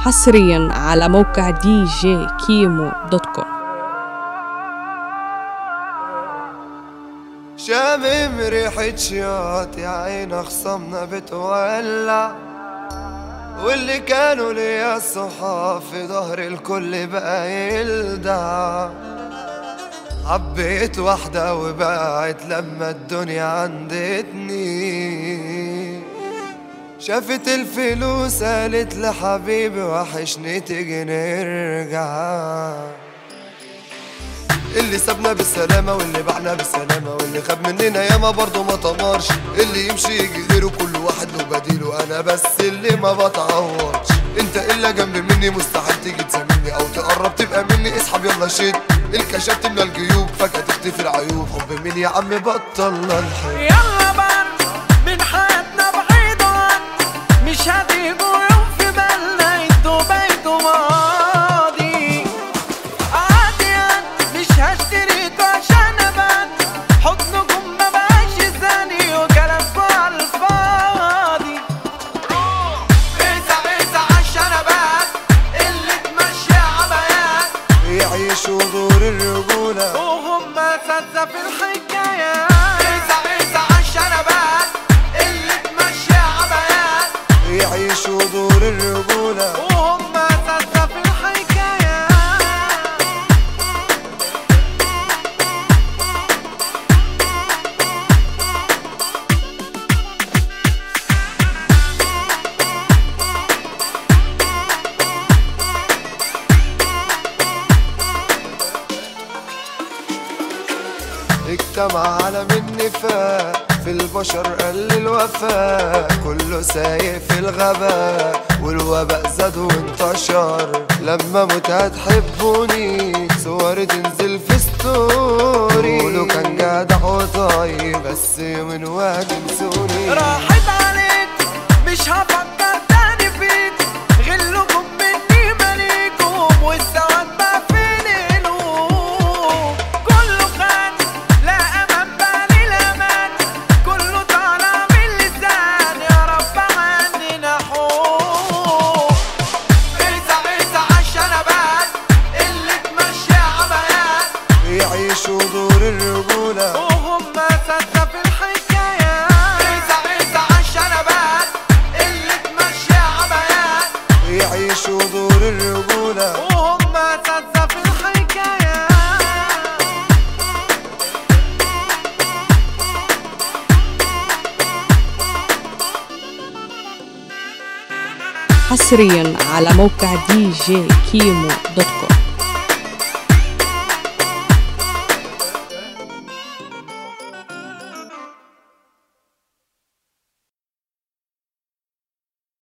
حصريا على موقع djkimo.com. شامم ريحة شياط يا عين خصمنا بتولع، واللي كانوا ليا الصحاب في ظهر الكل بقى يلدع. حبيت واحدة وبقعت لما الدنيا عندتني، شافت الفلوس قالت لحبيبي وحشني تيجي نرجع. اللي سابنا بالسلامة واللي باعنا بالسلامة، واللي خاب مننا ياما برضه ما طمرش. اللي يمشي يجي غيره كل واحد له بديله، انا بس اللي ما بتعوضش. انت الا جنب مني مستحيل تيجي تساملني او تقرب تبقى مني. اسحب يلا شد الكشاف تملى الجيوب، فجأة تختفي العيوب. حب مين يا عم بطلنا الحب، يلا بر من حياتنا بعيدا، مش هتيجوا يوم في بالنا انتوا بيتوا ماضي. عادي مش هشتريكوا عشان ابان، حضنكم ما بقاش ثاني وكلامكوا على الفاضي. بيسا عشان ابان اللي تمشي عبايات، يعيشوا دور الرجولة وهم اساتذة في الحكايات. بيسا عشان ابان اللي تمشي عبايات، يعيشوا دور الرجولة وهم اساتذة في الحكايات. اجتمع عالم النفاق في البشر قل الوفاء، كله سايق في الغباء والوباء زاد وانتشر. لما موت هتحبوني صوري تنزل في ستوري، قولوا كان جدع وطيب بس يومين وهتنسوني. راحت عليك مش هفكر تاني فيك، غلكم مني ماليكم والسواد بقى في القلوب. كله خان لا امان بالي الامان، كله طالع من اللسان يا رب عننا حقوق. بيسا عشان ابان اللي تمشي عبايات، يعيشوا دور الرجولة وهم اساتذة في الحكايات. بيسا عشان ابان اللي تمشي عبايات، يعيشوا دور الرجولة وهم اساتذة في الحكايات. حصريا على موقع djkimo.com.